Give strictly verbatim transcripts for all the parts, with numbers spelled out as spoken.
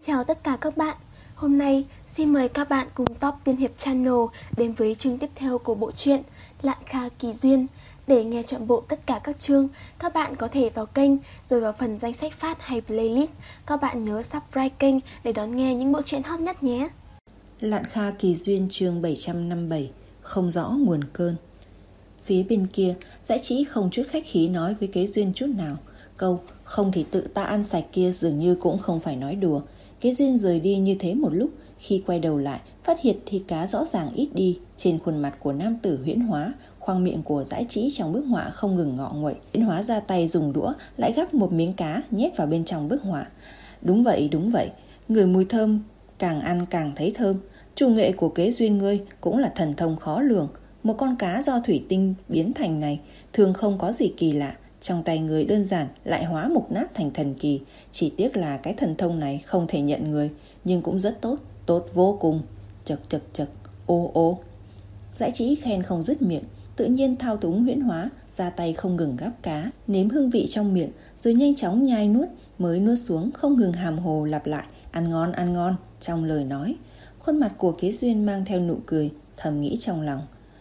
Chào tất cả các bạn. Hôm nay xin mời các bạn cùng Top Tiên Hiệp Channel đến với chương tiếp theo của bộ truyện Lạn Kha Kỳ Duyên. Để nghe trọn bộ tất cả các chương, các bạn có thể vào kênh rồi vào phần danh sách phát hay playlist. Các bạn nhớ subscribe kênh để đón nghe những bộ truyện hot nhất nhé. Lạn Kha Kỳ Duyên chương bảy trăm năm mươi bảy. Không rõ nguồn cơn. Phía bên kia, Dã Trĩ không chút khách khí nói với Kế Duyên chút nào. Câu không thì tự ta ăn sạch kia dường như cũng không phải nói đùa. Kế Duyên rời đi như thế một lúc, khi quay đầu lại, phát hiện thịt cá rõ ràng ít đi. Trên khuôn mặt của nam tử Huyễn Hóa, khoang miệng của Dã Trĩ trong bức họa không ngừng ngọ nguậy. Huyễn Hóa ra tay dùng đũa, lại gắp một miếng cá nhét vào bên trong bức họa. Đúng vậy, đúng vậy, người mùi thơm, càng ăn càng thấy thơm. Chủ nghệ của Kế Duyên ngươi cũng là thần thông khó lường. Một con cá do thủy tinh biến thành này thường không có gì kỳ lạ. Trong tay người đơn giản lại hóa mục nát thành thần kỳ. Chỉ tiếc là cái thần thông này không thể nhận người, nhưng cũng rất tốt, tốt vô cùng. Chật chật chật, ô ô. Dã Trĩ khen không dứt miệng, tự nhiên thao túng Huyễn Hóa, ra tay không ngừng gắp cá, nếm hương vị trong miệng, rồi nhanh chóng nhai nuốt. Mới nuốt xuống không ngừng hàm hồ lặp lại ăn ngon ăn ngon trong lời nói. Khuôn mặt của Kế Duyên mang theo nụ cười, thầm nghĩ trong lòng.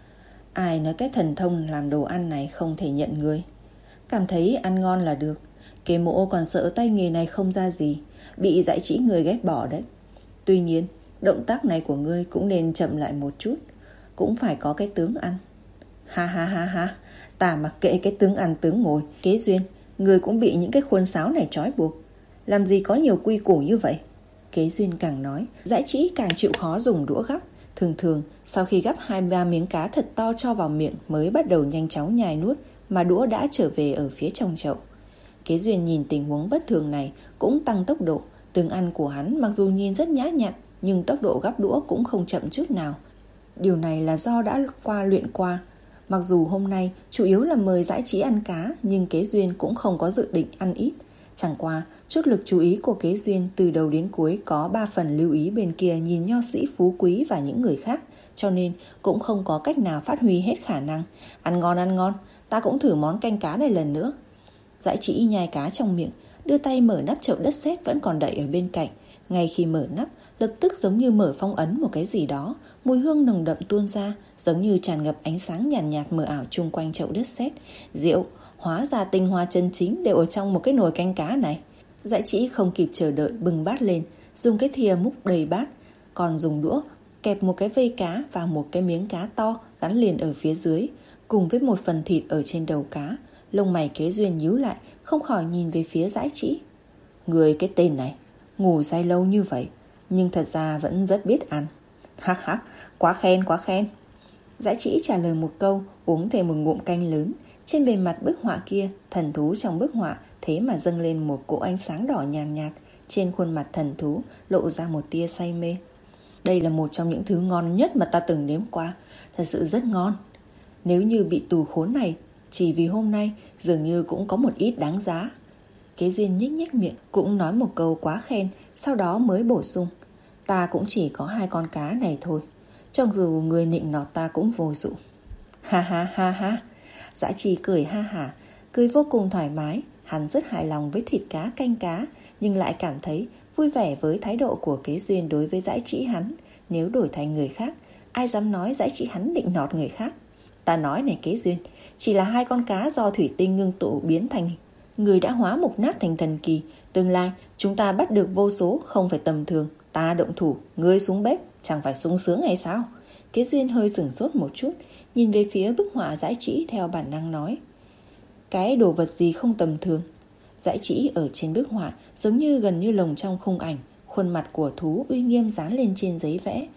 Ai nói cái thần thông làm đồ ăn này không thể nhận người. Cảm thấy ăn ngon là được. Kế Mộ còn sợ tay nghề này không ra gì, bị Dã Trĩ người ghét bỏ đấy. Tuy nhiên, động tác này của ngươi cũng nên chậm lại một chút, cũng phải có cái tướng ăn. Ha ha ha ha, ta mặc kệ cái tướng ăn tướng ngồi. Kế Duyên, ngươi cũng bị những cái khuôn sáo này trói buộc. Làm gì có nhiều quy củ như vậy? Kế Duyên càng nói, Dã Trĩ càng chịu khó dùng đũa gắp. Thường thường, sau khi gắp hai ba miếng cá thật to cho vào miệng mới bắt đầu nhanh chóng nhai nuốt, mà đũa đã trở về ở phía trong chậu. Kế Duyên nhìn tình huống bất thường này cũng tăng tốc độ. Tướng ăn của hắn mặc dù nhìn rất nhã nhặn, nhưng tốc độ gắp đũa cũng không chậm chút nào. Điều này là do đã qua luyện qua. Mặc dù hôm nay chủ yếu là mời Dã Trĩ ăn cá, nhưng Kế Duyên cũng không có dự định ăn ít. Chẳng qua, chút lực chú ý của Kế Duyên từ đầu đến cuối có ba phần lưu ý bên kia nhìn nho sĩ phú quý và những người khác, cho nên cũng không có cách nào phát huy hết khả năng. Ăn ngon ăn ngon, ta cũng thử món canh cá này lần nữa. Dã Trĩ nhai cá trong miệng, đưa tay mở nắp chậu đất sét vẫn còn đậy ở bên cạnh. Ngay khi mở nắp, lập tức giống như mở phong ấn một cái gì đó, mùi hương nồng đậm tuôn ra, giống như tràn ngập ánh sáng nhàn nhạt, nhạt mờ ảo chung quanh chậu đất sét. Rượu, hóa ra tinh hoa chân chính đều ở trong một cái nồi canh cá này. Dã Trĩ không kịp chờ đợi bưng bát lên, dùng cái thìa múc đầy bát, còn dùng đũa kẹp một cái vây cá và một cái miếng cá to gắn liền ở phía dưới, cùng với một phần thịt ở trên đầu cá. Lông mày Kế Duyên nhíu lại, không khỏi nhìn về phía Dã Trĩ. Người cái tên này, ngủ say lâu như vậy, nhưng thật ra vẫn rất biết ăn. Hắc hắc, quá khen quá khen. Dã Trĩ trả lời một câu, uống thêm một ngụm canh lớn. Trên bề mặt bức họa kia, thần thú trong bức họa thế mà dâng lên một cỗ ánh sáng đỏ nhàn nhạt, nhạt. Trên khuôn mặt thần thú lộ ra một tia say mê. Đây là một trong những thứ ngon nhất mà ta từng nếm qua, thật sự rất ngon. Nếu như bị tù khốn này, chỉ vì hôm nay dường như cũng có một ít đáng giá. Kế Duyên nhếch nhếch miệng, cũng nói một câu quá khen, sau đó mới bổ sung. Ta cũng chỉ có hai con cá này thôi, cho dù người nịnh nọt ta cũng vô dụng. Ha ha ha ha. Dã Trì cười ha hả, cười vô cùng thoải mái. Hắn rất hài lòng với thịt cá canh cá, nhưng lại cảm thấy vui vẻ với thái độ của Kế Duyên đối với Dã Trĩ hắn. Nếu đổi thành người khác, ai dám nói Dã Trĩ hắn định nọt người khác. Ta nói này Kế Duyên, chỉ là hai con cá do thủy tinh ngưng tụ biến thành, người đã hóa mục nát thành thần kỳ. Tương lai chúng ta bắt được vô số, không phải tầm thường. Ta động thủ, ngươi xuống bếp, chẳng phải sung sướng hay sao? Kế Duyên hơi sửng sốt một chút, nhìn về phía bức họa Dã Trĩ theo bản năng nói. Cái đồ vật gì không tầm thường? Dã Trĩ ở trên bức họa giống như gần như lồng trong khung ảnh, khuôn mặt của thú uy nghiêm dán lên trên giấy vẽ.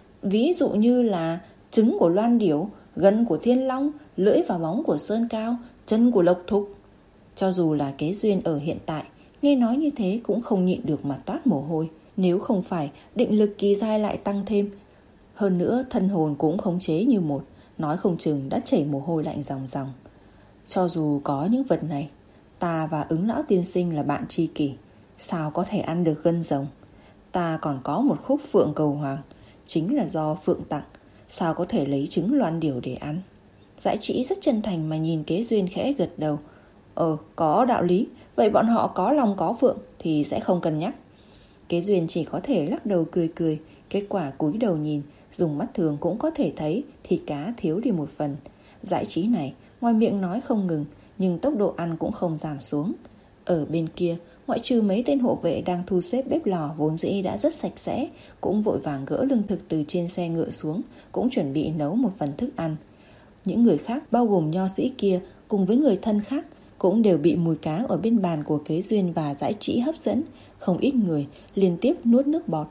Ví dụ như là trứng của loan điểu, gân của thiên long, lưỡi và móng của sơn cao, chân của lộc thục. Cho dù là Kế Duyên ở hiện tại, nghe nói như thế cũng không nhịn được mà toát mồ hôi. Nếu không phải định lực kỳ giai lại tăng thêm, hơn nữa thân hồn cũng khống chế như một, nói không chừng đã chảy mồ hôi lạnh ròng ròng. Cho dù có những vật này, ta và Ứng lão tiên sinh là bạn tri kỷ, sao có thể ăn được gân rồng? Ta còn có một khúc phượng cầu hoàng, chính là do phượng tặng, sao có thể lấy trứng loan điểu để ăn? Dã Trĩ rất chân thành mà nhìn Kế Duyên khẽ gật đầu. Ờ, có đạo lý, vậy bọn họ có lòng có phượng thì sẽ không cân nhắc. Kế Duyên chỉ có thể lắc đầu cười cười. Kết quả cúi đầu nhìn, dùng mắt thường cũng có thể thấy thịt cá thiếu đi một phần. Dãi Trí này ngoài miệng nói không ngừng, nhưng tốc độ ăn cũng không giảm xuống. Ở bên kia, ngoại trừ mấy tên hộ vệ đang thu xếp bếp lò vốn dĩ đã rất sạch sẽ, cũng vội vàng gỡ lương thực từ trên xe ngựa xuống, cũng chuẩn bị nấu một phần thức ăn. Những người khác, bao gồm nho sĩ kia cùng với người thân khác, cũng đều bị mùi cá ở bên bàn của Kế Duyên và Dãi Trĩ hấp dẫn. Không ít người liên tiếp nuốt nước bọt.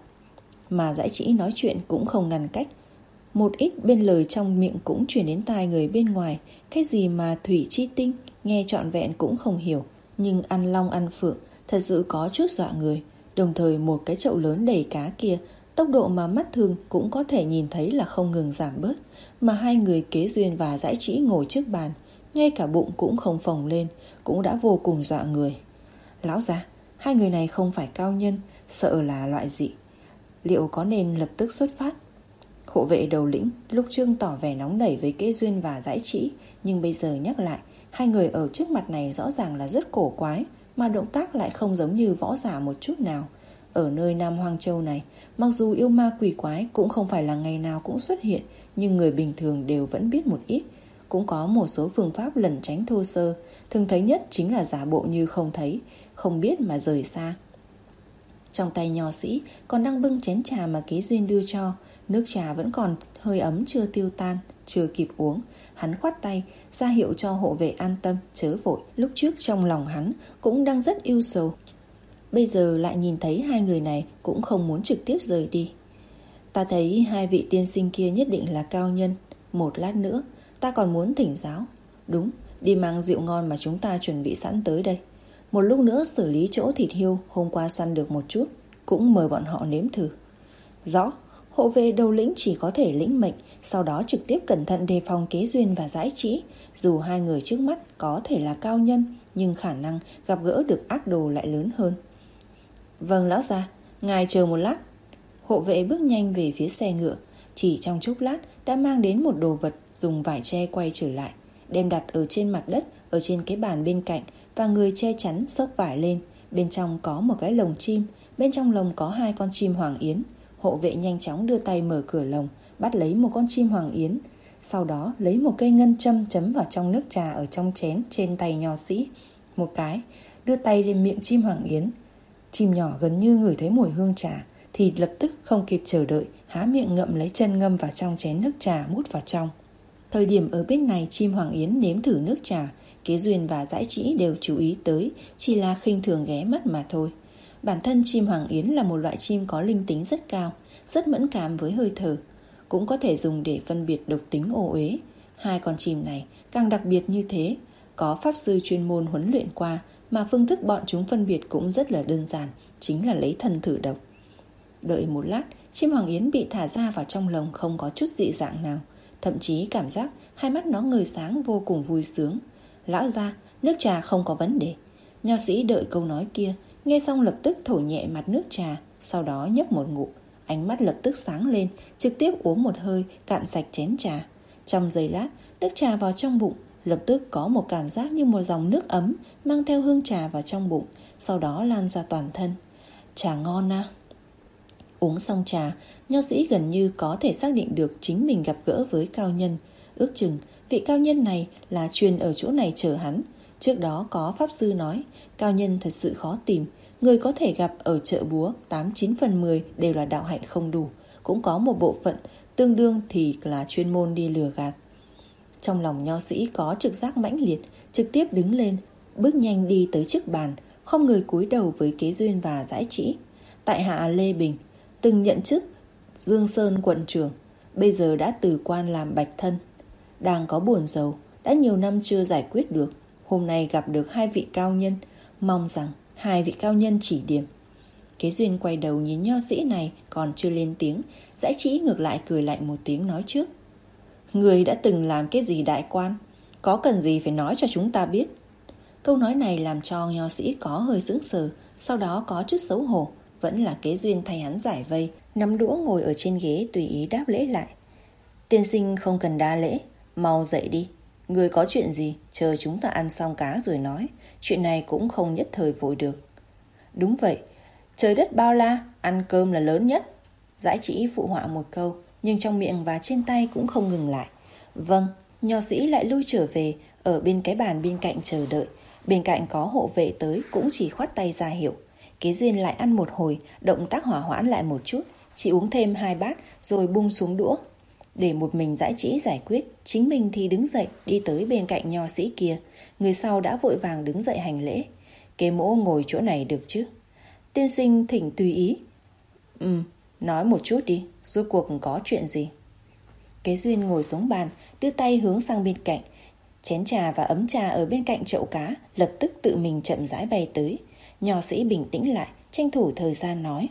Mà Dãi Trĩ nói chuyện cũng không ngăn cách. Một ít bên lời trong miệng cũng truyền đến tai người bên ngoài. Cái gì mà thủy chi tinh, nghe trọn vẹn cũng không hiểu. Nhưng ăn long ăn phượng thật sự có chút dọa người. Đồng thời một cái chậu lớn đầy cá kia, tốc độ mà mắt thường cũng có thể nhìn thấy là không ngừng giảm bớt. Mà hai người Kế Duyên và Dãi Trĩ ngồi trước bàn, ngay cả bụng cũng không phồng lên, cũng đã vô cùng dọa người. Lão già, hai người này không phải cao nhân, sợ là loại dị. Liệu có nên lập tức xuất phát? Hộ vệ đầu lĩnh lúc trước tỏ vẻ nóng nảy với Kế Duyên và Dãi Trĩ, nhưng bây giờ nhắc lại, hai người ở trước mặt này rõ ràng là rất cổ quái, mà động tác lại không giống như võ giả một chút nào. Ở nơi Nam Hoang Châu này, mặc dù yêu ma quỷ quái cũng không phải là ngày nào cũng xuất hiện, nhưng người bình thường đều vẫn biết một ít. Cũng có một số phương pháp lẩn tránh thô sơ, thường thấy nhất chính là giả bộ như không thấy, không biết mà rời xa. Trong tay nho sĩ còn đang bưng chén trà mà Kế Duyên đưa cho. Nước trà vẫn còn hơi ấm chưa tiêu tan, chưa kịp uống. Hắn khoát tay, ra hiệu cho hộ vệ an tâm, chớ vội. Lúc trước trong lòng hắn cũng đang rất ưu sầu. Bây giờ lại nhìn thấy hai người này cũng không muốn trực tiếp rời đi. Ta thấy hai vị tiên sinh kia nhất định là cao nhân. Một lát nữa, ta còn muốn thỉnh giáo. Đúng, đi mang rượu ngon mà chúng ta chuẩn bị sẵn tới đây. Một lúc nữa xử lý chỗ thịt hươu hôm qua săn được một chút, cũng mời bọn họ nếm thử. Rõ. Hộ vệ đầu lĩnh chỉ có thể lĩnh mệnh, sau đó trực tiếp cẩn thận đề phòng Kế Duyên và Dãi Trĩ. Dù hai người trước mắt có thể là cao nhân, nhưng khả năng gặp gỡ được ác đồ lại lớn hơn. Vâng lão gia, ngài chờ một lát. Hộ vệ bước nhanh về phía xe ngựa, chỉ trong chốc lát đã mang đến một đồ vật, dùng vải tre quay trở lại, đem đặt ở trên mặt đất, ở trên cái bàn bên cạnh, và người che chắn xốc vải lên. Bên trong có một cái lồng chim, bên trong lồng có hai con chim hoàng yến. Hộ vệ nhanh chóng đưa tay mở cửa lồng, bắt lấy một con chim hoàng yến, sau đó lấy một cây ngân châm chấm vào trong nước trà ở trong chén trên tay nho sĩ. Một cái, đưa tay lên miệng chim hoàng yến. Chim nhỏ gần như ngửi thấy mùi hương trà thì lập tức không kịp chờ đợi, há miệng ngậm lấy chân ngâm vào trong chén nước trà mút vào trong. Thời điểm ở bên này chim hoàng yến nếm thử nước trà, Kế Duyên và Dãi Trĩ đều chú ý tới, chỉ là khinh thường ghé mắt mà thôi. Bản thân chim hoàng yến là một loại chim có linh tính rất cao, rất mẫn cảm với hơi thở, cũng có thể dùng để phân biệt độc tính ô uế. Hai con chim này càng đặc biệt như thế, có pháp sư chuyên môn huấn luyện qua, mà phương thức bọn chúng phân biệt cũng rất là đơn giản, chính là lấy thân thử độc. Đợi một lát, chim hoàng yến bị thả ra vào trong lồng không có chút dị dạng nào, thậm chí cảm giác hai mắt nó ngời sáng vô cùng vui sướng. Lão gia, nước trà không có vấn đề. Nho sĩ đợi câu nói kia, nghe xong lập tức thổi nhẹ mặt nước trà, sau đó nhấp một ngụm, ánh mắt lập tức sáng lên, trực tiếp uống một hơi, cạn sạch chén trà. Trong giây lát, nước trà vào trong bụng, lập tức có một cảm giác như một dòng nước ấm mang theo hương trà vào trong bụng, sau đó lan ra toàn thân. Trà ngon à? Uống xong trà, nho sĩ gần như có thể xác định được chính mình gặp gỡ với cao nhân. Ước chừng vị cao nhân này là truyền ở chỗ này chờ hắn. Trước đó có pháp sư nói, cao nhân thật sự khó tìm, người có thể gặp ở chợ búa tám chín phần mười đều là đạo hạnh không đủ, cũng có một bộ phận tương đương thì là chuyên môn đi lừa gạt. Trong lòng nho sĩ có trực giác mãnh liệt, trực tiếp đứng lên, bước nhanh đi tới trước bàn, không người cúi đầu với Kế Duyên và Dãi Trĩ. Tại hạ Lê Bình, từng nhận chức Dương Sơn quận trưởng, bây giờ đã từ quan làm bạch thân, đang có buồn rầu, đã nhiều năm chưa giải quyết được. Hôm nay gặp được hai vị cao nhân, mong rằng hai vị cao nhân chỉ điểm. Kế Duyên quay đầu nhìn nho sĩ này còn chưa lên tiếng, Dãi Trĩ ngược lại cười lạnh một tiếng nói trước. Người đã từng làm cái gì đại quan, có cần gì phải nói cho chúng ta biết? Câu nói này làm cho nho sĩ có hơi sững sờ, sau đó có chút xấu hổ. Vẫn là Kế Duyên thay hắn giải vây, nắm đũa ngồi ở trên ghế tùy ý đáp lễ lại. Tiên sinh không cần đa lễ, mau dậy đi. Người có chuyện gì, chờ chúng ta ăn xong cá rồi nói. Chuyện này cũng không nhất thời vội được. Đúng vậy, trời đất bao la, Ăn cơm là lớn nhất. Dãi trĩ phụ họa một câu, nhưng trong miệng và trên tay cũng không ngừng lại. Vâng, nho sĩ lại lui trở về, ở bên cái bàn bên cạnh chờ đợi. Bên cạnh có hộ vệ tới cũng chỉ khoát tay ra hiệu. Kế Duyên lại ăn một hồi, động tác hỏa hoãn lại một chút, chỉ uống thêm hai bát rồi bung xuống đũa. Để một mình Dãi trĩ giải quyết, chính mình thì đứng dậy đi tới bên cạnh nho sĩ kia. Người sau đã vội vàng đứng dậy hành lễ. Kế Mỗ ngồi chỗ này được chứ? Tiên sinh thỉnh tùy ý. Ừ, nói một chút đi, rốt cuộc có chuyện gì? Kế Duyên ngồi xuống bàn, đưa tay hướng sang bên cạnh. Chén trà và ấm trà ở bên cạnh chậu cá lập tức tự mình chậm rãi bay tới. Nho sĩ bình tĩnh lại, tranh thủ thời gian nói.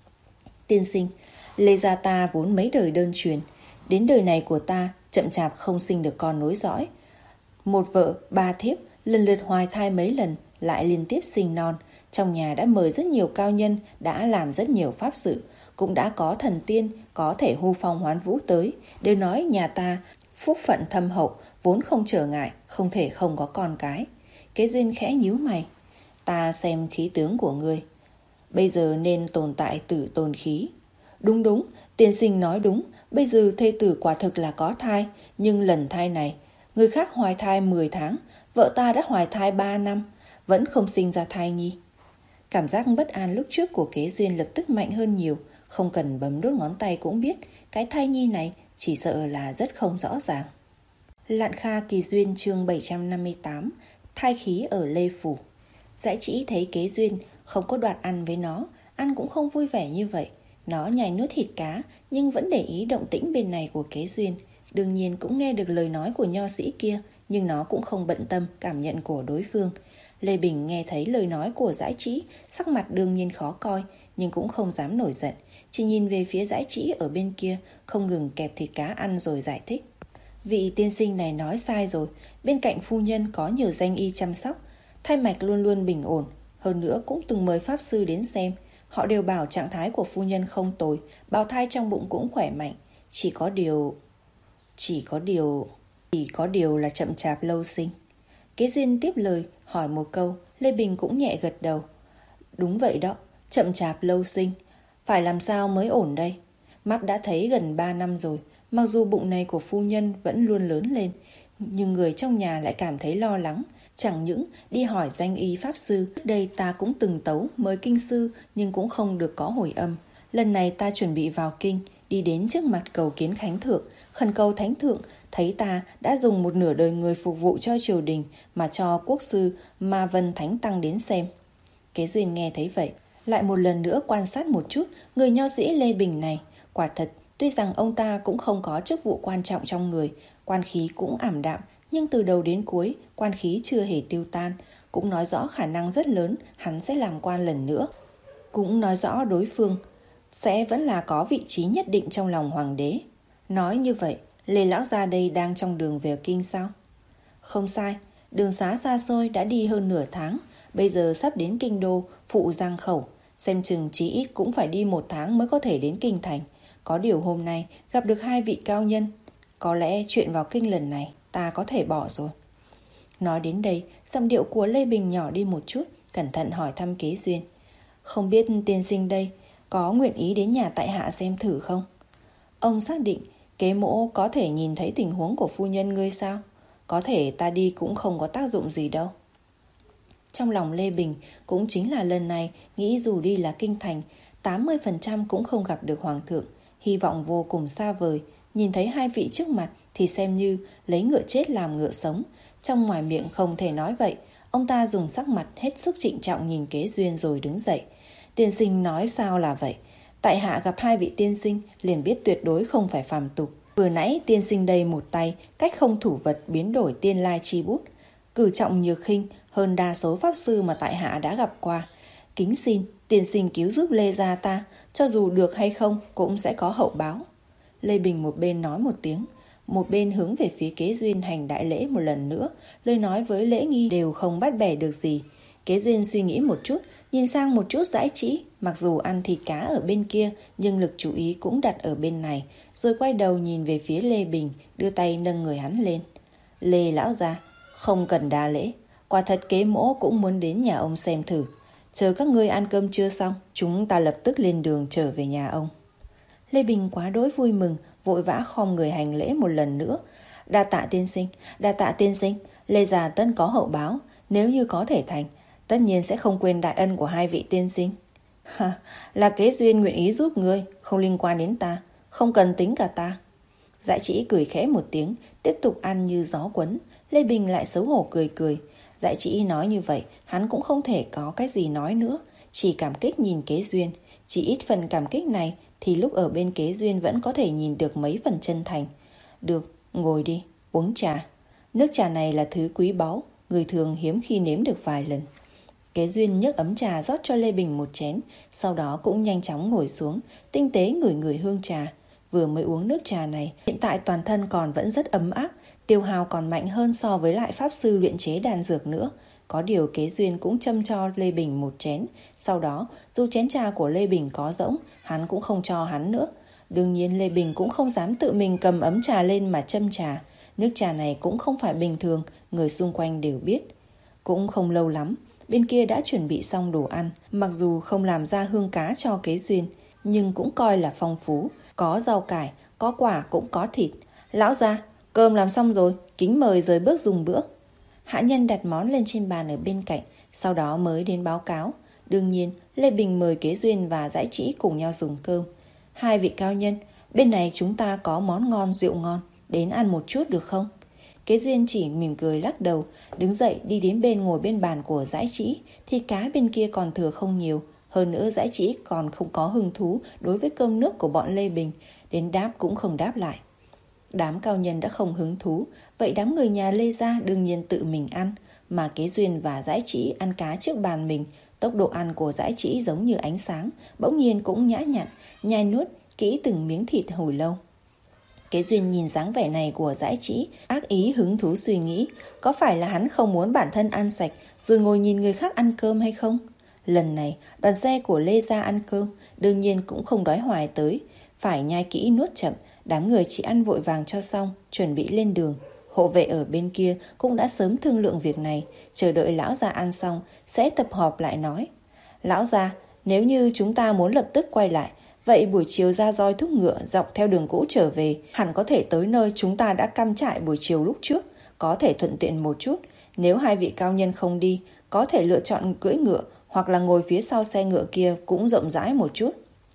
Tiên sinh, Lê gia ta vốn mấy đời đơn truyền. Đến đời này của ta chậm chạp không sinh được con nối dõi. Một vợ, ba thiếp, lần lượt hoài thai mấy lần, lại liên tiếp sinh non. Trong nhà đã mời rất nhiều cao nhân, đã làm rất nhiều pháp sự, cũng đã có thần tiên có thể hô phong hoán vũ tới, đều nói nhà ta phúc phận thâm hậu, vốn không trở ngại, không thể không có con cái. Kế Duyên khẽ nhíu mày. Ta xem khí tướng của ngươi, bây giờ nên tồn tại tử tồn khí. Đúng đúng, tiên sinh nói đúng, bây giờ thê tử quả thực là có thai, nhưng lần thai này, người khác hoài thai mười tháng, vợ ta đã hoài thai ba năm, vẫn không sinh ra thai nhi. Cảm giác bất an lúc trước của Kế Duyên lập tức mạnh hơn nhiều, không cần bấm đốt ngón tay cũng biết cái thai nhi này chỉ sợ là rất không rõ ràng. Lạn Kha Kỳ Duyên chương bảy trăm năm mươi tám, thai khí ở Lê Phủ. Dãi trĩ thấy Kế Duyên không có đoạt ăn với nó, ăn cũng không vui vẻ như vậy. Nó nhai nuốt thịt cá nhưng vẫn để ý động tĩnh bên này của Kế Duyên. Đương nhiên cũng nghe được lời nói của nho sĩ kia, nhưng nó cũng không bận tâm cảm nhận của đối phương. Lê Bình nghe thấy lời nói của Dãi trĩ, sắc mặt đương nhiên khó coi, nhưng cũng không dám nổi giận, chỉ nhìn về phía Dãi trĩ ở bên kia, không ngừng kẹp thịt cá ăn rồi giải thích. Vị tiên sinh này nói sai rồi, bên cạnh phu nhân có nhiều danh y chăm sóc, thai mạch luôn luôn bình ổn, hơn nữa cũng từng mời pháp sư đến xem. Họ đều bảo trạng thái của phu nhân không tồi, bào thai trong bụng cũng khỏe mạnh, chỉ có điều... Chỉ có điều... Chỉ có điều là chậm chạp lâu sinh. Kế Duyên tiếp lời, hỏi một câu, Lê Bình cũng nhẹ gật đầu. Đúng vậy đó, chậm chạp lâu sinh. Phải làm sao mới ổn đây? Mắt đã thấy gần ba năm rồi, mặc dù bụng này của phu nhân vẫn luôn lớn lên, nhưng người trong nhà lại cảm thấy lo lắng. Chẳng những đi hỏi danh y pháp sư, trước đây ta cũng từng tấu mời kinh sư nhưng cũng không được có hồi âm. Lần này ta chuẩn bị vào kinh, đi đến trước mặt cầu kiến Khánh Thượng, khẩn cầu Thánh Thượng thấy ta đã dùng một nửa đời người phục vụ cho triều đình mà cho quốc sư Ma Vân Thánh Tăng đến xem. Kế Duyên nghe thấy vậy, lại một lần nữa quan sát một chút người nho sĩ Lê Bình này. Quả thật, tuy rằng ông ta cũng không có chức vụ quan trọng trong người, quan khí cũng ảm đạm, nhưng từ đầu đến cuối, quan khí chưa hề tiêu tan, cũng nói rõ khả năng rất lớn hắn sẽ làm quan lần nữa. Cũng nói rõ đối phương sẽ vẫn là có vị trí nhất định trong lòng hoàng đế. Nói như vậy, Lê lão gia đây đang trong đường về kinh sao? Không sai, đường xá xa xôi đã đi hơn nửa tháng, bây giờ sắp đến kinh đô, phụ Giang Khẩu, xem chừng chí ít cũng phải đi một tháng mới có thể đến kinh thành. Có điều hôm nay gặp được hai vị cao nhân, có lẽ chuyện vào kinh lần này ta có thể bỏ rồi. Nói đến đây, giọng điệu của Lê Bình nhỏ đi một chút, cẩn thận hỏi thăm Kế Duyên. Không biết tiên sinh đây có nguyện ý đến nhà tại hạ xem thử không? Ông xác định Kế mỗ có thể nhìn thấy tình huống của phu nhân ngươi sao? Có thể ta đi cũng không có tác dụng gì đâu. Trong lòng Lê Bình cũng chính là lần này nghĩ dù đi là kinh thành, tám mươi phần trăm cũng không gặp được hoàng thượng, hy vọng vô cùng xa vời. Nhìn thấy hai vị trước mặt thì xem như lấy ngựa chết làm ngựa sống. Trong ngoài miệng không thể nói vậy, ông ta dùng sắc mặt hết sức trịnh trọng nhìn Kế Duyên rồi đứng dậy. Tiên sinh nói sao là vậy? Tại hạ gặp hai vị tiên sinh liền biết tuyệt đối không phải phàm tục. Vừa nãy tiên sinh đây một tay cách không thủ vật biến đổi tiên lai chi bút, cử trọng nhược khinh hơn đa số pháp sư mà tại hạ đã gặp qua. Kính xin tiên sinh cứu giúp Lê gia ta, cho dù được hay không cũng sẽ có hậu báo. Lê Bình một bên nói một tiếng, một bên hướng về phía Kế Duyên hành đại lễ một lần nữa. Lời nói với lễ nghi đều không bắt bẻ được gì. Kế Duyên suy nghĩ một chút, nhìn sang một chút Dãi trĩ, mặc dù ăn thịt cá ở bên kia nhưng lực chú ý cũng đặt ở bên này, rồi quay đầu nhìn về phía Lê Bình, đưa tay nâng người hắn lên. Lê lão gia, không cần đa lễ, quả thật Kế mỗ cũng muốn đến nhà ông xem thử. chờ các ngươi ăn cơm trưa xong, chúng ta lập tức lên đường trở về nhà ông. Lê Bình quá đỗi vui mừng, vội vã khom người hành lễ một lần nữa. Đa tạ tiên sinh, đa tạ tiên sinh, Lê già tất có hậu báo, nếu như có thể thành, tất nhiên sẽ không quên đại ân của hai vị tiên sinh. Ha, là kế duyên nguyện ý giúp ngươi, không liên quan đến ta, không cần tính cả ta. Dãi Trĩ cười khẽ một tiếng, tiếp tục ăn như gió quấn. Lê Bình lại xấu hổ cười cười. Dãi Trĩ nói như vậy, hắn cũng không thể có cái gì nói nữa, chỉ cảm kích nhìn Kế Duyên. Chỉ ít phần cảm kích này thì lúc ở bên Kế Duyên vẫn có thể nhìn được mấy phần chân thành. Được, ngồi đi, uống trà. Nước trà này là thứ quý báu, người thường hiếm khi nếm được vài lần. Kế Duyên nhấc ấm trà rót cho Lê Bình một chén, sau đó cũng nhanh chóng ngồi xuống, tinh tế ngửi ngửi hương trà. Vừa mới uống nước trà này, hiện tại toàn thân còn vẫn rất ấm áp, tiêu hao còn mạnh hơn so với lại pháp sư luyện chế đan dược nữa. Có điều Kế Duyên cũng châm cho Lê Bình một chén, sau đó dù chén trà của Lê Bình có rỗng, hắn cũng không cho hắn nữa. Đương nhiên Lê Bình cũng không dám tự mình cầm ấm trà lên mà châm trà. Nước trà này cũng không phải bình thường, người xung quanh đều biết. Cũng không lâu lắm, bên kia đã chuẩn bị xong đồ ăn, mặc dù không làm ra hương cá cho Kế Duyên, nhưng cũng coi là phong phú, có rau cải, có quả cũng có thịt. Lão gia, cơm làm xong rồi, kính mời rời bước dùng bữa. Hạ nhân đặt món lên trên bàn ở bên cạnh, sau đó mới đến báo cáo. Đương nhiên, Lê Bình mời Kế Duyên và Dãi Trĩ cùng nhau dùng cơm. Hai vị cao nhân, bên này chúng ta có món ngon rượu ngon, đến ăn một chút được không? Kế Duyên chỉ mỉm cười lắc đầu, đứng dậy đi đến bên ngồi bên bàn của Dãi Trĩ, thì cá bên kia còn thừa không nhiều. Hơn nữa Dãi Trĩ còn không có hứng thú đối với cơm nước của bọn Lê Bình, đến đáp cũng không đáp lại. Đám cao nhân đã không hứng thú, vậy đám người nhà Lê gia đương nhiên tự mình ăn, mà Kế Duyên và Dãi Trĩ ăn cá trước bàn mình. Tốc độ ăn của Dãi Trĩ giống như ánh sáng, bỗng nhiên cũng nhã nhặn, nhai nuốt kỹ từng miếng thịt hồi lâu. Kế Duyên nhìn dáng vẻ này của Dãi Trĩ, ác ý hứng thú suy nghĩ, có phải là hắn không muốn bản thân ăn sạch rồi ngồi nhìn người khác ăn cơm hay không? Lần này, đoàn xe của Lê gia ăn cơm, đương nhiên cũng không đói hoài tới, phải nhai kỹ nuốt chậm, đám người chỉ ăn vội vàng cho xong, chuẩn bị lên đường. Hộ vệ ở bên kia cũng đã sớm thương lượng việc này, chờ đợi lão gia ăn xong, sẽ tập họp lại nói. Lão gia, nếu như chúng ta muốn lập tức quay lại, vậy buổi chiều ra roi thúc ngựa dọc theo đường cũ trở về, hẳn có thể tới nơi chúng ta đã cắm trại buổi chiều lúc trước, có thể thuận tiện một chút. Nếu hai vị cao nhân không đi, có thể lựa chọn cưỡi ngựa, hoặc là ngồi phía sau xe ngựa kia cũng rộng rãi một chút.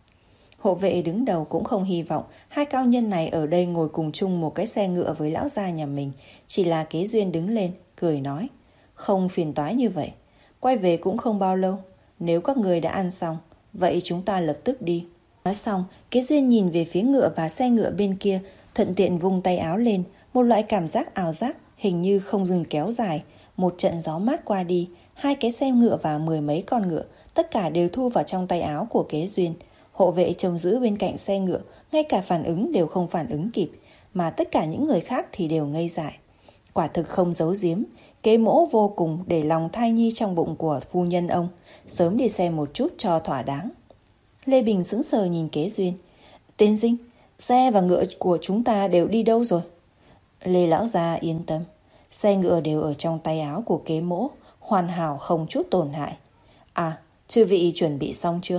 Hộ vệ đứng đầu cũng không hy vọng hai cao nhân này ở đây ngồi cùng chung một cái xe ngựa với lão gia nhà mình. Chỉ là Kế Duyên đứng lên, cười nói, không phiền toái như vậy, quay về cũng không bao lâu. Nếu các người đã ăn xong, vậy chúng ta lập tức đi. Nói xong, Kế Duyên nhìn về phía ngựa và xe ngựa bên kia, thuận tiện vung tay áo lên, một loại cảm giác ảo giác hình như không dừng kéo dài. Một trận gió mát qua đi, hai cái xe ngựa và mười mấy con ngựa tất cả đều thu vào trong tay áo của Kế Duyên. Hộ vệ trông giữ bên cạnh xe ngựa ngay cả phản ứng đều không phản ứng kịp, mà tất cả những người khác thì đều ngây dại. Quả thực không giấu giếm, Kế Mỗ vô cùng để lòng thai nhi trong bụng của phu nhân ông, sớm đi xem một chút cho thỏa đáng. Lê Bình sững sờ nhìn Kế Duyên. Tiên sinh, xe và ngựa của chúng ta đều đi đâu rồi? Lê lão gia yên tâm, xe ngựa đều ở trong tay áo của Kế Mỗ, hoàn hảo không chút tổn hại. À, chư vị chuẩn bị xong chưa?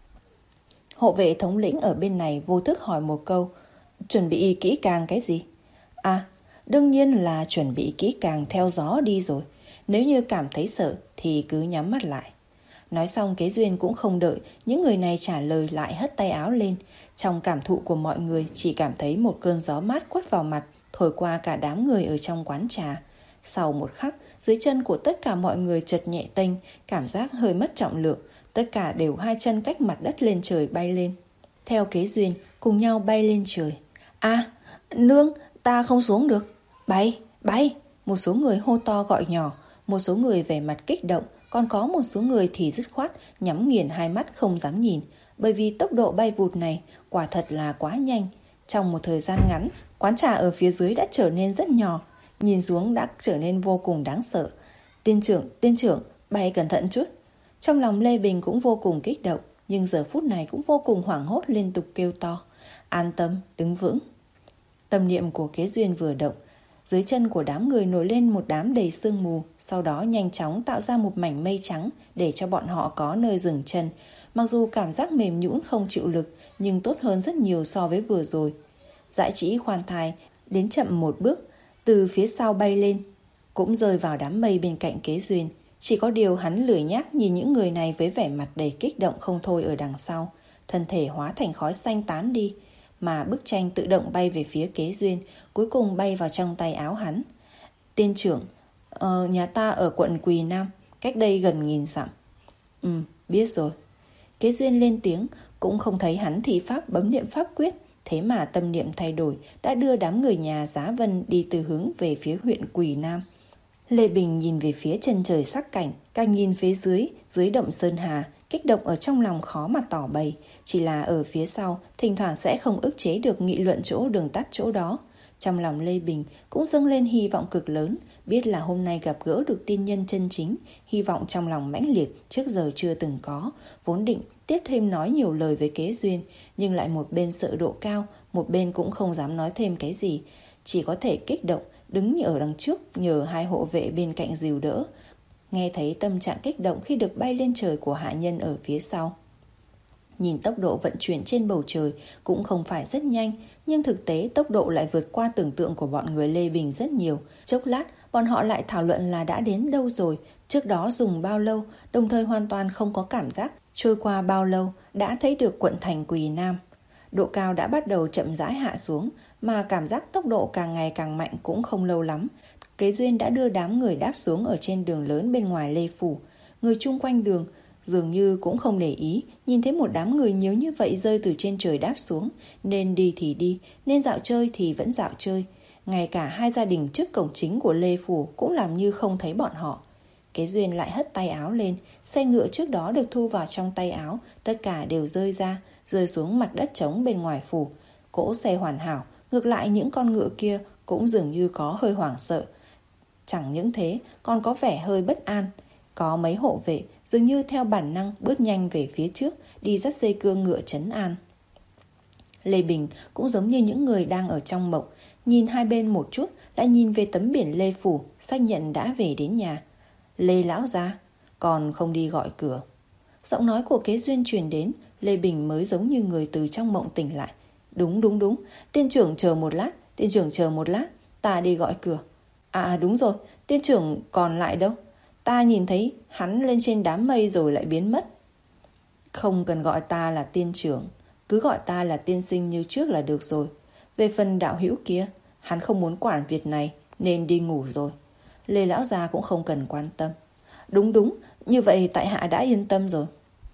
Hộ vệ thống lĩnh ở bên này vô thức hỏi một câu. Chuẩn bị kỹ càng cái gì? À, đương nhiên là chuẩn bị kỹ càng theo gió đi rồi. Nếu như cảm thấy sợ thì cứ nhắm mắt lại. Nói xong Kế Duyên cũng không đợi những người này trả lời lại hất tay áo lên. Trong cảm thụ của mọi người chỉ cảm thấy một cơn gió mát quất vào mặt, thổi qua cả đám người ở trong quán trà. Sau một khắc, dưới chân của tất cả mọi người chợt nhẹ tênh, cảm giác hơi mất trọng lượng. Tất cả đều hai chân cách mặt đất lên trời bay lên. Theo Kế Duyên cùng nhau bay lên trời. À, nương, ta không xuống được. Bay, bay. Một số người hô to gọi nhỏ, một số người vẻ mặt kích động, còn có một số người thì dứt khoát nhắm nghiền hai mắt không dám nhìn, bởi vì tốc độ bay vụt này quả thật là quá nhanh. Trong một thời gian ngắn, quán trà ở phía dưới đã trở nên rất nhỏ, nhìn xuống đã trở nên vô cùng đáng sợ. Tiên trưởng, tiên trưởng, bay cẩn thận chút. Trong lòng Lê Bình cũng vô cùng kích động, nhưng giờ phút này cũng vô cùng hoảng hốt, liên tục kêu to. An tâm, đứng vững. Tâm niệm của Kế Duyên vừa động, dưới chân của đám người nổi lên một đám đầy sương mù, sau đó nhanh chóng tạo ra một mảnh mây trắng để cho bọn họ có nơi dừng chân. Mặc dù cảm giác mềm nhũn không chịu lực, nhưng tốt hơn rất nhiều so với vừa rồi. Dãi Trĩ khoan thai đến chậm một bước, từ phía sau bay lên, cũng rơi vào đám mây bên cạnh Kế Duyên. Chỉ có điều hắn lười nhác nhìn những người này với vẻ mặt đầy kích động không thôi ở đằng sau. Thân thể hóa thành khói xanh tán đi, mà bức tranh tự động bay về phía Kế Duyên, cuối cùng bay vào trong tay áo hắn. Tiên trưởng, ờ, nhà ta ở quận Quỳ Nam, cách đây gần nghìn dặm. Ừ, biết rồi. Kế Duyên lên tiếng, cũng không thấy hắn thị pháp bấm niệm pháp quyết. Thế mà tâm niệm thay đổi, đã đưa đám người nhà Giá Vân đi từ hướng về phía huyện Quỳ Nam. Lê Bình nhìn về phía chân trời sắc cảnh, càng nhìn phía dưới, dưới động Sơn Hà, kích động ở trong lòng khó mà tỏ bày. Chỉ là ở phía sau, thỉnh thoảng sẽ không ức chế được nghị luận chỗ đường tắt chỗ đó. Trong lòng Lê Bình cũng dâng lên hy vọng cực lớn, biết là hôm nay gặp gỡ được tiên nhân chân chính, hy vọng trong lòng mãnh liệt trước giờ chưa từng có. Vốn định tiếp thêm nói nhiều lời với Kế Duyên, nhưng lại một bên sợ độ cao, một bên cũng không dám nói thêm cái gì, chỉ có thể kích động đứng ở đằng trước nhờ hai hộ vệ bên cạnh dìu đỡ. Nghe thấy tâm trạng kích động khi được bay lên trời của hạ nhân ở phía sau. Nhìn tốc độ vận chuyển trên bầu trời cũng không phải rất nhanh, nhưng thực tế tốc độ lại vượt qua tưởng tượng của bọn người Lê Bình rất nhiều. Chốc lát, bọn họ lại thảo luận là đã đến đâu rồi, trước đó dùng bao lâu, đồng thời hoàn toàn không có cảm giác trôi qua bao lâu đã thấy được quận thành Quỳ Nam. Độ cao đã bắt đầu chậm rãi hạ xuống, mà cảm giác tốc độ càng ngày càng mạnh cũng không lâu lắm. Kế Duyên đã đưa đám người đáp xuống ở trên đường lớn bên ngoài Lê Phủ. Người chung quanh đường dường như cũng không để ý, nhìn thấy một đám người nhiều như vậy rơi từ trên trời đáp xuống, nên đi thì đi, nên dạo chơi thì vẫn dạo chơi. Ngay cả hai gia đình trước cổng chính của Lê Phủ cũng làm như không thấy bọn họ. Kế Duyên lại hất tay áo lên, xe ngựa trước đó được thu vào trong tay áo, tất cả đều rơi ra, rơi xuống mặt đất trống bên ngoài phủ. Cỗ xe hoàn hảo, ngược lại những con ngựa kia cũng dường như có hơi hoảng sợ. Chẳng những thế, còn có vẻ hơi bất an. Có mấy hộ vệ dường như theo bản năng bước nhanh về phía trước, đi dắt dây cương ngựa trấn an. Lê Bình cũng giống như những người đang ở trong mộng, nhìn hai bên một chút, lại nhìn về tấm biển Lê Phủ, xác nhận đã về đến nhà. Lê lão gia, còn không đi gọi cửa. Giọng nói của Kế Duyên truyền đến, Lê Bình mới giống như người từ trong mộng tỉnh lại. Đúng đúng đúng, tiên trưởng chờ một lát, tiên trưởng chờ một lát, ta đi gọi cửa. À đúng rồi, tiên trưởng còn lại đâu? Ta nhìn thấy hắn lên trên đám mây rồi lại biến mất. Không cần gọi ta là tiên trưởng, cứ gọi ta là tiên sinh như trước là được rồi. Về phần đạo hữu kia, hắn không muốn quản việc này nên đi ngủ rồi. Lê lão gia cũng không cần quan tâm. Đúng đúng, như vậy tại hạ đã yên tâm rồi.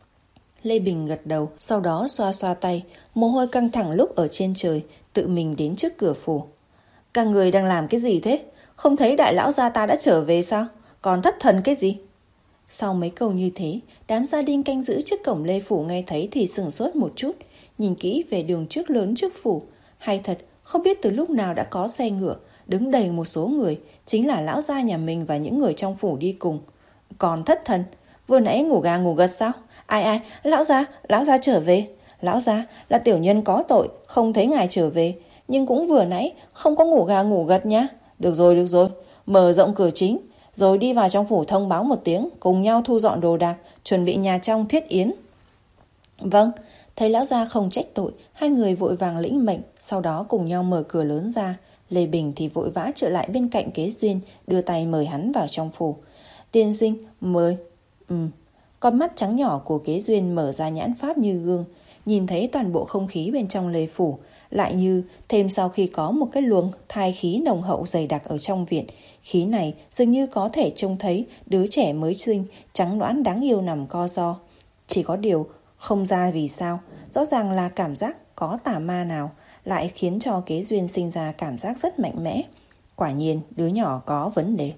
Lê Bình gật đầu, sau đó xoa xoa tay, mồ hôi căng thẳng lúc ở trên trời, tự mình đến trước cửa phủ. Các người đang làm cái gì thế? Không thấy đại lão gia ta đã trở về sao? Còn thất thần cái gì? Sau mấy câu như thế, đám gia đình canh giữ trước cổng Lê Phủ nghe thấy thì sửng sốt một chút, nhìn kỹ về đường trước lớn trước phủ. Hay thật, không biết từ lúc nào đã có xe ngựa, đứng đầy một số người, chính là lão gia nhà mình và những người trong phủ đi cùng. Còn thất thần, vừa nãy ngủ gà ngủ gật sao? Ai ai, lão gia, lão gia trở về. Lão gia là tiểu nhân có tội, không thấy ngài trở về, nhưng cũng vừa nãy không có ngủ gà ngủ gật nhá. Được rồi, được rồi, mở rộng cửa chính, rồi đi vào trong phủ thông báo một tiếng, cùng nhau thu dọn đồ đạc, chuẩn bị nhà trong thiết yến. Vâng, thấy lão gia không trách tội, hai người vội vàng lĩnh mệnh, sau đó cùng nhau mở cửa lớn ra. Lê Bình thì vội vã trở lại bên cạnh Kế Duyên, đưa tay mời hắn vào trong phủ. Tiên sinh, mời. Ừ. Con mắt trắng nhỏ của Kế Duyên mở ra nhãn pháp như gương, nhìn thấy toàn bộ không khí bên trong Lê Phủ, lại như thêm sau khi có một cái luồng thai khí nồng hậu dày đặc ở trong viện. Khí này dường như có thể trông thấy đứa trẻ mới sinh, trắng nõn đáng yêu nằm co ro. Chỉ có điều không ra vì sao, rõ ràng là cảm giác có tà ma nào lại khiến cho Kế Duyên sinh ra cảm giác rất mạnh mẽ. Quả nhiên đứa nhỏ có vấn đề.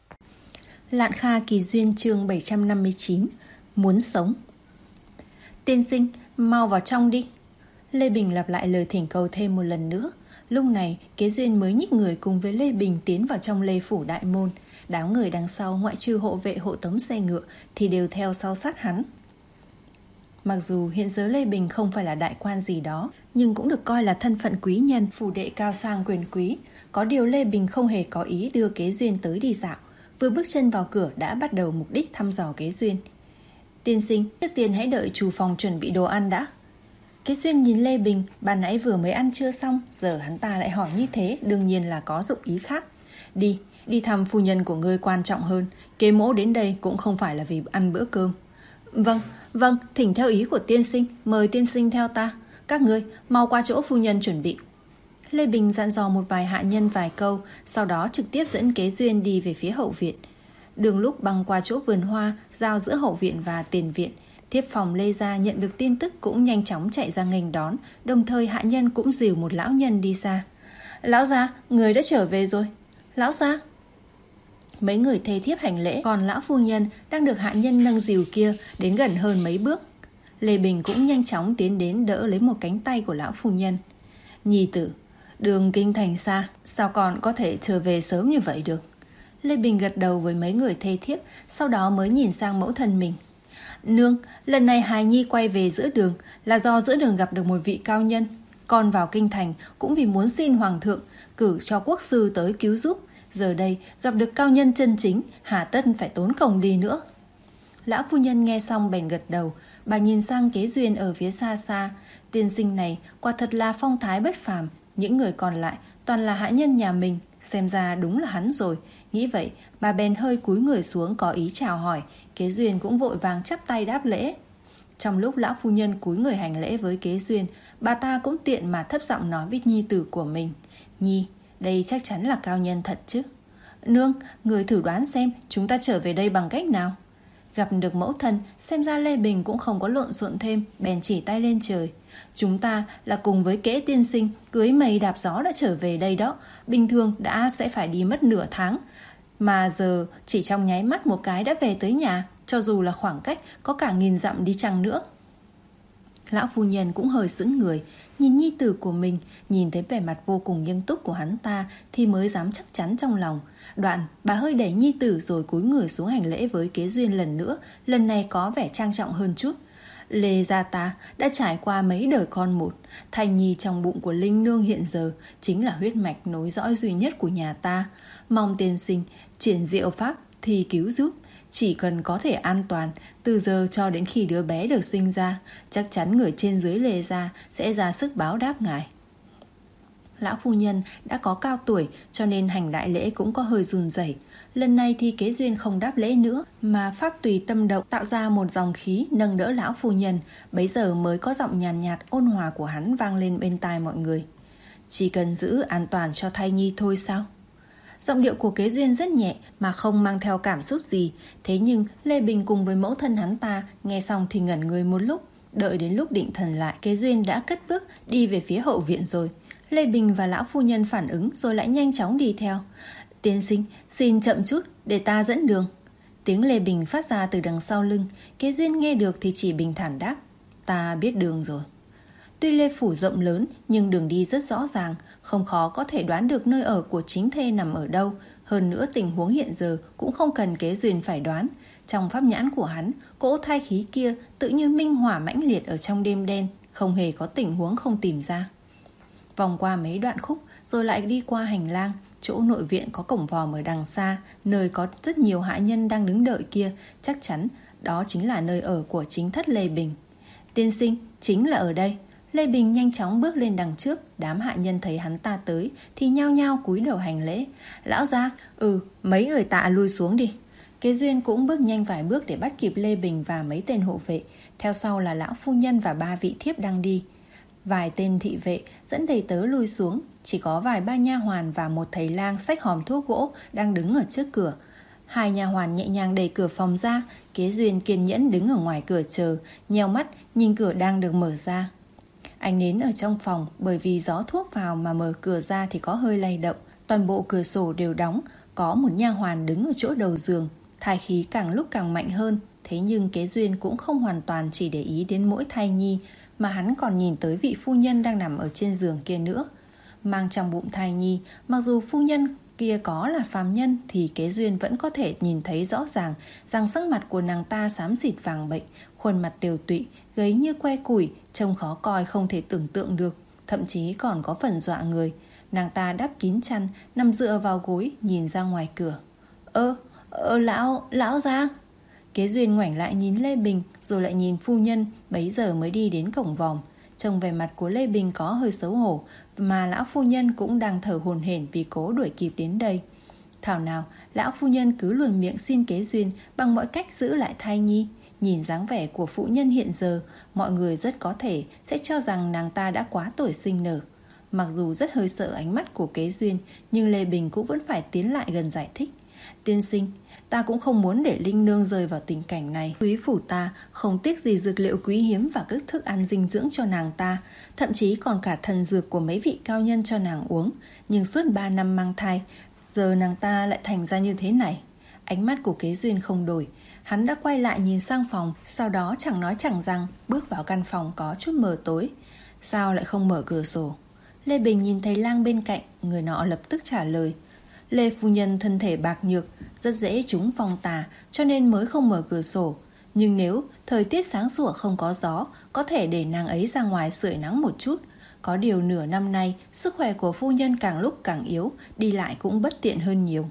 Lạn Kha Kỳ Duyên chương bảy trăm năm mươi chín. Muốn sống. Tiên sinh, mau vào trong đi. Lê Bình lặp lại lời thỉnh cầu thêm một lần nữa. Lúc này Kế Duyên mới nhích người cùng với Lê Bình tiến vào trong Lê Phủ đại môn. Đám người đằng sau ngoại trừ hộ vệ hộ tống xe ngựa thì đều theo sau sát hắn. Mặc dù hiện giờ Lê Bình không phải là đại quan gì đó, nhưng cũng được coi là thân phận quý nhân, phủ đệ cao sang quyền quý. Có điều Lê Bình không hề có ý đưa Kế Duyên tới đi dạo. vừa bước chân vào cửa đã bắt đầu mục đích thăm dò Kế Duyên. Tiên sinh, trước tiên hãy đợi chủ phòng chuẩn bị đồ ăn đã. Kế Duyên nhìn Lê Bình, ban nãy vừa mới ăn trưa xong, giờ hắn ta lại hỏi như thế, đương nhiên là có dụng ý khác. Đi, đi thăm phu nhân của ngươi quan trọng hơn, Kế mỗ đến đây cũng không phải là vì ăn bữa cơm. Vâng, vâng, thỉnh theo ý của tiên sinh, mời tiên sinh theo ta. Các ngươi mau qua chỗ phu nhân chuẩn bị. Lê Bình dặn dò một vài hạ nhân vài câu, sau đó trực tiếp dẫn Kế Duyên đi về phía hậu viện. Đường lúc băng qua chỗ vườn hoa giao giữa hậu viện và tiền viện, thiếp phòng Lê gia nhận được tin tức cũng nhanh chóng chạy ra nghênh đón, đồng thời hạ nhân cũng dìu một lão nhân đi xa. Lão gia, người đã trở về rồi. Lão gia. Mấy người thê thiếp hành lễ, còn lão phu nhân đang được hạ nhân nâng dìu kia đến gần hơn mấy bước. Lê Bình cũng nhanh chóng tiến đến đỡ lấy một cánh tay của lão phu nhân. Nhi tử, đường kinh thành xa, sao còn có thể trở về sớm như vậy được? Lê Bình gật đầu với mấy người thê thiếp, sau đó mới nhìn sang mẫu thân mình. Nương, lần này hài nhi quay về giữa đường là do giữa đường gặp được một vị cao nhân. Con vào kinh thành cũng vì muốn xin hoàng thượng cử cho quốc sư tới cứu giúp. Giờ đây gặp được cao nhân chân chính, hà tất phải tốn công đi nữa. Lão phu nhân nghe xong bèn gật đầu. Bà nhìn sang Kế Duyên ở phía xa xa. Tiên sinh này quả thật là phong thái bất phàm. Những người còn lại toàn là hạ nhân nhà mình, xem ra đúng là hắn rồi. Nghĩ vậy, bà bèn hơi cúi người xuống có ý chào hỏi. Kế Duyên cũng vội vàng chắp tay đáp lễ. Trong lúc lão phu nhân cúi người hành lễ với Kế Duyên, bà ta cũng tiện mà thấp giọng nói với nhi tử của mình. Nhi, đây chắc chắn là cao nhân thật chứ. Nương, người thử đoán xem chúng ta trở về đây bằng cách nào. Gặp được mẫu thân, xem ra Lê Bình cũng không có lộn xộn thêm, bèn chỉ tay lên trời. Chúng ta là cùng với Kế tiên sinh cưới mây đạp gió đã trở về đây đó. Bình thường đã sẽ phải đi mất nửa tháng, mà giờ chỉ trong nháy mắt một cái đã về tới nhà, cho dù là khoảng cách có cả nghìn dặm đi chăng nữa. Lão phu nhân cũng hơi sững người, nhìn nhi tử của mình, nhìn thấy vẻ mặt vô cùng nghiêm túc của hắn ta thì mới dám chắc chắn trong lòng. Đoạn bà hơi đẩy nhi tử rồi cúi người xuống hành lễ với Kế Duyên lần nữa, lần này có vẻ trang trọng hơn chút. Lê gia ta đã trải qua mấy đời con một, thai nhi trong bụng của Linh nương hiện giờ chính là huyết mạch nối dõi duy nhất của nhà ta. Mong tiên sinh triển diệu pháp thì cứu giúp. Chỉ cần có thể an toàn, từ giờ cho đến khi đứa bé được sinh ra, chắc chắn người trên dưới Lê gia sẽ ra sức báo đáp ngài. Lão phu nhân đã có cao tuổi cho nên hành đại lễ cũng có hơi run rẩy. Lần này thì Kế Duyên không đáp lễ nữa, mà pháp tùy tâm động tạo ra một dòng khí nâng đỡ lão phu nhân. Bấy giờ mới có giọng nhàn nhạt, nhạt ôn hòa của hắn vang lên bên tai mọi người. Chỉ cần giữ an toàn cho thai nhi thôi sao? Giọng điệu của Kế Duyên rất nhẹ mà không mang theo cảm xúc gì. Thế nhưng Lê Bình cùng với mẫu thân hắn ta nghe xong thì ngẩn người một lúc. Đợi đến lúc định thần lại, Kế Duyên đã cất bước đi về phía hậu viện rồi. Lê Bình và lão phu nhân phản ứng rồi lại nhanh chóng đi theo. Tiên sinh, xin chậm chút để ta dẫn đường. Tiếng Lê Bình phát ra từ đằng sau lưng. Kế Duyên nghe được thì chỉ bình thản đáp. Ta biết đường rồi. Tuy Lê Phủ rộng lớn nhưng đường đi rất rõ ràng, không khó có thể đoán được nơi ở của chính thê nằm ở đâu. Hơn nữa tình huống hiện giờ cũng không cần Kế Duyên phải đoán. Trong pháp nhãn của hắn, cỗ thai khí kia tự như minh hỏa mãnh liệt ở trong đêm đen, không hề có tình huống không tìm ra. Vòng qua mấy đoạn khúc rồi lại đi qua hành lang. Chỗ nội viện có cổng vòm ở đằng xa, nơi có rất nhiều hạ nhân đang đứng đợi kia, chắc chắn đó chính là nơi ở của chính thất Lê Bình. Tiên sinh, chính là ở đây. Lê Bình nhanh chóng bước lên đằng trước. Đám hạ nhân thấy hắn ta tới thì nhao nhao cúi đầu hành lễ. Lão gia, ừ, mấy người tạ lui xuống đi. Kế Duyên cũng bước nhanh vài bước để bắt kịp Lê Bình và mấy tên hộ vệ. Theo sau là lão phu nhân và ba vị thiếp đang đi. Vài tên thị vệ dẫn đầy tớ lui xuống. Chỉ có vài ba nha hoàn và một thầy lang xách hòm thuốc gỗ đang đứng ở trước cửa. Hai nha hoàn nhẹ nhàng đẩy cửa phòng ra. Kế Duyên kiên nhẫn đứng ở ngoài cửa chờ, nheo mắt nhìn cửa đang được mở ra. Ánh nến ở trong phòng bởi vì gió thuốc vào mà mở cửa ra thì có hơi lay động. Toàn bộ cửa sổ đều đóng. Có một nha hoàn đứng ở chỗ đầu giường. Thai khí càng lúc càng mạnh hơn. Thế nhưng Kế Duyên cũng không hoàn toàn chỉ để ý đến mỗi thai nhi, mà hắn còn nhìn tới vị phu nhân đang nằm ở trên giường kia nữa. Mang trong bụng thai nhi, mặc dù phu nhân kia có là phàm nhân thì Kế Duyên vẫn có thể nhìn thấy rõ ràng rằng sắc mặt của nàng ta xám xịt vàng bệnh, khuôn mặt tiều tụy, gầy như que củi, trông khó coi không thể tưởng tượng được, thậm chí còn có phần dọa người. Nàng ta đắp kín chăn, nằm dựa vào gối nhìn ra ngoài cửa. Ơ, Ờ, lão, lão gia. Kế Duyên ngoảnh lại nhìn Lê Bình, rồi lại nhìn phu nhân, bấy giờ mới đi đến cổng vòm. Trông vẻ mặt của Lê Bình có hơi xấu hổ, mà lão phu nhân cũng đang thở hổn hển vì cố đuổi kịp đến đây. Thảo nào, lão phu nhân cứ luồn miệng xin Kế Duyên bằng mọi cách giữ lại thai nhi. Nhìn dáng vẻ của phụ nhân hiện giờ, mọi người rất có thể sẽ cho rằng nàng ta đã quá tuổi sinh nở. Mặc dù rất hơi sợ ánh mắt của Kế Duyên, nhưng Lê Bình cũng vẫn phải tiến lại gần giải thích. Tiên sinh, ta cũng không muốn để Linh Nương rơi vào tình cảnh này. Quý phủ ta không tiếc gì dược liệu quý hiếm và các thức ăn dinh dưỡng cho nàng ta, thậm chí còn cả thần dược của mấy vị cao nhân cho nàng uống. Nhưng suốt ba năm mang thai, giờ nàng ta lại thành ra như thế này. Ánh mắt của Kế Duyên không đổi. Hắn đã quay lại nhìn sang phòng, sau đó chẳng nói chẳng rằng bước vào căn phòng có chút mờ tối. Sao lại không mở cửa sổ? Lê Bình nhìn thấy Lang bên cạnh, người nọ lập tức trả lời. Lê phu nhân thân thể bạc nhược, rất dễ trúng phong tà, cho nên mới không mở cửa sổ. Nhưng nếu thời tiết sáng sủa không có gió, có thể để nàng ấy ra ngoài sưởi nắng một chút. Có điều nửa năm nay, sức khỏe của phu nhân càng lúc càng yếu, đi lại cũng bất tiện hơn nhiều.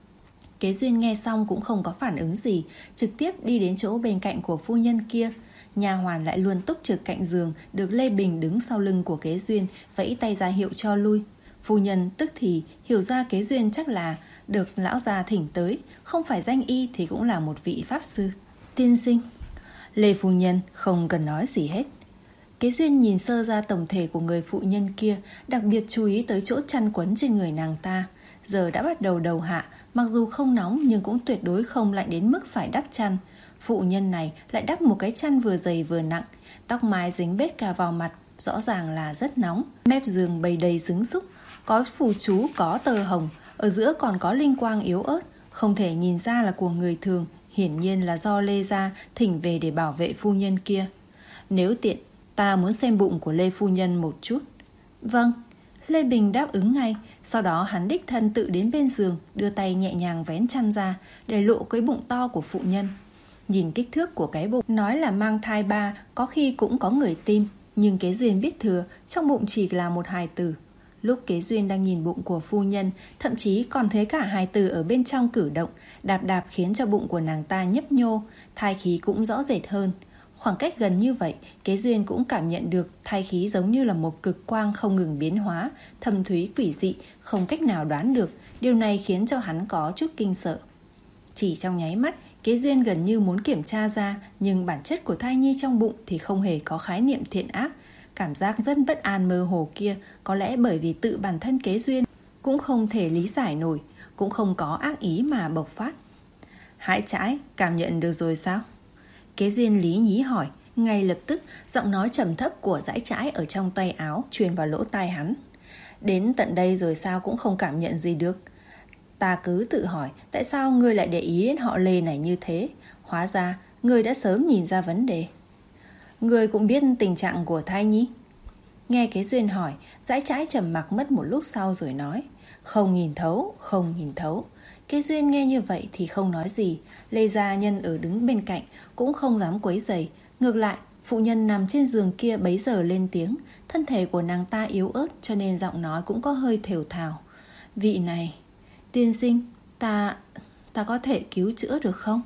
Kế Duyên nghe xong cũng không có phản ứng gì, trực tiếp đi đến chỗ bên cạnh của phu nhân kia. Nha hoàn lại luôn túc trực cạnh giường, được Lê Bình đứng sau lưng của Kế Duyên, vẫy tay ra hiệu cho lui. Phu nhân tức thì hiểu ra Kế Duyên chắc là được lão già thỉnh tới, không phải danh y thì cũng là một vị pháp sư. Tiên sinh. Lê phu nhân không cần nói gì hết. Kế Duyên nhìn sơ ra tổng thể của người phụ nhân kia, đặc biệt chú ý tới chỗ chăn quấn trên người nàng ta. Giờ đã bắt đầu đầu hạ, mặc dù không nóng nhưng cũng tuyệt đối không lạnh đến mức phải đắp chăn. Phụ nhân này lại đắp một cái chăn vừa dày vừa nặng, tóc mái dính bết cả vào mặt, rõ ràng là rất nóng. Mép giường bày đầy xứng xúc, có phù chú, có tơ hồng, ở giữa còn có linh quang yếu ớt, không thể nhìn ra là của người thường, hiển nhiên là do Lê gia thỉnh về để bảo vệ phu nhân kia. Nếu tiện, ta muốn xem bụng của Lê phu nhân một chút. Vâng. Lê Bình đáp ứng ngay, sau đó hắn đích thân tự đến bên giường, đưa tay nhẹ nhàng vén chăn ra, để lộ cái bụng to của phụ nhân. Nhìn kích thước của cái bụng, nói là mang thai ba, có khi cũng có người tin, nhưng Kế Duyên biết thừa, trong bụng chỉ là một hài tử. Lúc Kế Duyên đang nhìn bụng của phu nhân, thậm chí còn thấy cả hài tử ở bên trong cử động, đạp đạp khiến cho bụng của nàng ta nhấp nhô, thai khí cũng rõ rệt hơn. Khoảng cách gần như vậy, Kế Duyên cũng cảm nhận được thai khí giống như là một cực quang không ngừng biến hóa, thâm thúy quỷ dị, không cách nào đoán được. Điều này khiến cho hắn có chút kinh sợ. Chỉ trong nháy mắt, Kế Duyên gần như muốn kiểm tra ra, nhưng bản chất của thai nhi trong bụng thì không hề có khái niệm thiện ác. Cảm giác rất bất an mơ hồ kia, có lẽ bởi vì tự bản thân Kế Duyên cũng không thể lý giải nổi, cũng không có ác ý mà bộc phát. Hãi Trãi, cảm nhận được rồi sao? Kế Duyên lý nhí hỏi. Ngay lập tức, giọng nói trầm thấp của Dãi Trãi ở trong tay áo truyền vào lỗ tai hắn. Đến tận đây rồi sao cũng không cảm nhận gì được? Ta cứ tự hỏi, tại sao ngươi lại để ý đến họ Lê này như thế? Hóa ra, ngươi đã sớm nhìn ra vấn đề. Ngươi cũng biết tình trạng của thai nhi? Nghe Kế Duyên hỏi, Dãi Trãi trầm mặc mất một lúc sau rồi nói. Không nhìn thấu, không nhìn thấu. Kế Duyên nghe như vậy thì không nói gì. Lê gia nhân ở đứng bên cạnh cũng không dám quấy rầy. Ngược lại, phụ nhân nằm trên giường kia bấy giờ lên tiếng. Thân thể của nàng ta yếu ớt cho nên giọng nói cũng có hơi thều thào. Vị này, tiên sinh, ta, ta có thể cứu chữa được không?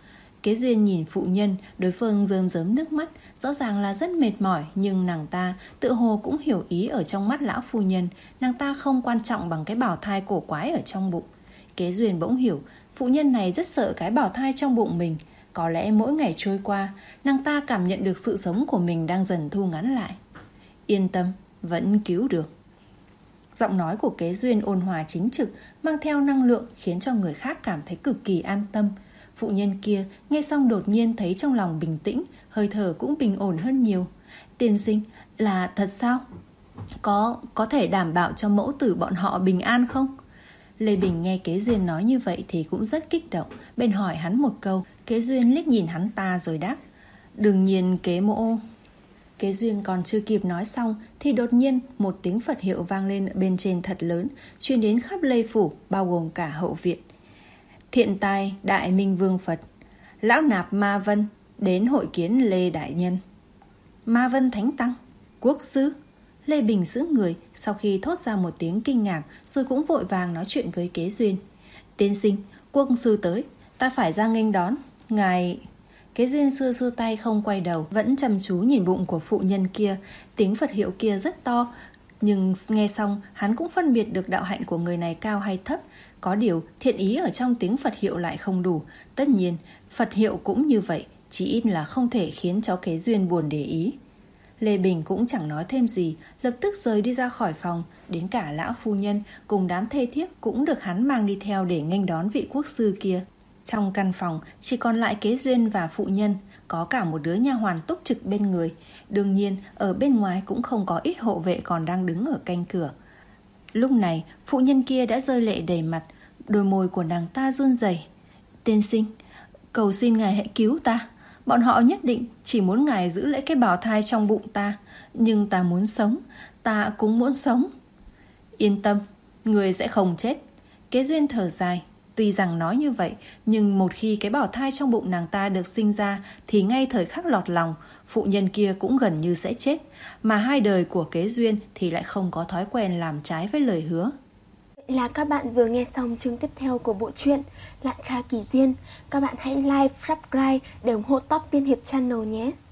Kế Duyên nhìn phụ nhân, đối phương rơm rớm nước mắt, rõ ràng là rất mệt mỏi, nhưng nàng ta tự hồ cũng hiểu ý ở trong mắt lão phu nhân. Nàng ta không quan trọng bằng cái bào thai cổ quái ở trong bụng. Kế Duyên bỗng hiểu, phụ nhân này rất sợ cái bào thai trong bụng mình. Có lẽ mỗi ngày trôi qua, nàng ta cảm nhận được sự sống của mình đang dần thu ngắn lại. Yên tâm, vẫn cứu được. Giọng nói của Kế Duyên ôn hòa chính trực, mang theo năng lượng khiến cho người khác cảm thấy cực kỳ an tâm. Phụ nhân kia nghe xong đột nhiên thấy trong lòng bình tĩnh, hơi thở cũng bình ổn hơn nhiều. Tiên sinh, là thật sao? Có, có thể đảm bảo cho mẫu tử bọn họ bình an không? Lê Bình nghe Kế Duyên nói như vậy thì cũng rất kích động, bèn hỏi hắn một câu. Kế Duyên liếc nhìn hắn ta rồi đáp. Đương nhiên Kế mỗ. Kế Duyên còn chưa kịp nói xong thì đột nhiên một tiếng Phật hiệu vang lên bên trên thật lớn, truyền đến khắp Lê phủ, bao gồm cả hậu viện. Thiện tài Đại Minh Vương Phật, lão nạp Ma Vân đến hội kiến Lê đại nhân. Ma Vân Thánh Tăng, quốc sư. Lê Bình sững người sau khi thốt ra một tiếng kinh ngạc, rồi cũng vội vàng nói chuyện với Kế Duyên. Tiên sinh, quốc sư tới, Ta phải ra nghênh đón. Ngài... Kế Duyên xua xua tay không quay đầu, vẫn chăm chú nhìn bụng của phụ nhân kia. Tiếng Phật hiệu kia rất to, nhưng nghe xong hắn cũng phân biệt được đạo hạnh của người này cao hay thấp. Có điều thiện ý ở trong tiếng Phật hiệu lại không đủ. Tất nhiên Phật hiệu cũng như vậy, chỉ ít là không thể khiến cho Kế Duyên buồn để ý. Lê Bình cũng chẳng nói thêm gì, lập tức rời đi ra khỏi phòng. Đến cả lão phu nhân cùng đám thê thiếp cũng được hắn mang đi theo để nghênh đón vị quốc sư kia. Trong căn phòng chỉ còn lại Kế Duyên và phụ nhân, có cả một đứa nha hoàn túc trực bên người. Đương nhiên ở bên ngoài cũng không có ít hộ vệ còn đang đứng ở canh cửa. Lúc này phụ nhân kia đã rơi lệ đầy mặt, đôi môi của nàng ta run rẩy. Tiên sinh, cầu xin ngài hãy cứu ta. Bọn họ nhất định chỉ muốn ngài giữ lấy cái bào thai trong bụng ta, nhưng ta muốn sống, ta cũng muốn sống. Yên tâm, người sẽ không chết. Kế Duyên thở dài. Tuy rằng nói như vậy, nhưng một khi cái bào thai trong bụng nàng ta được sinh ra thì ngay thời khắc lọt lòng, phụ nhân kia cũng gần như sẽ chết. Mà hai đời của Kế Duyên thì lại không có thói quen làm trái với lời hứa. Vậy là các bạn vừa nghe xong chương tiếp theo của bộ truyện Lạn Kha Kỳ Duyên. Các bạn hãy like, subscribe để ủng hộ Top Tiên Hiệp Channel nhé.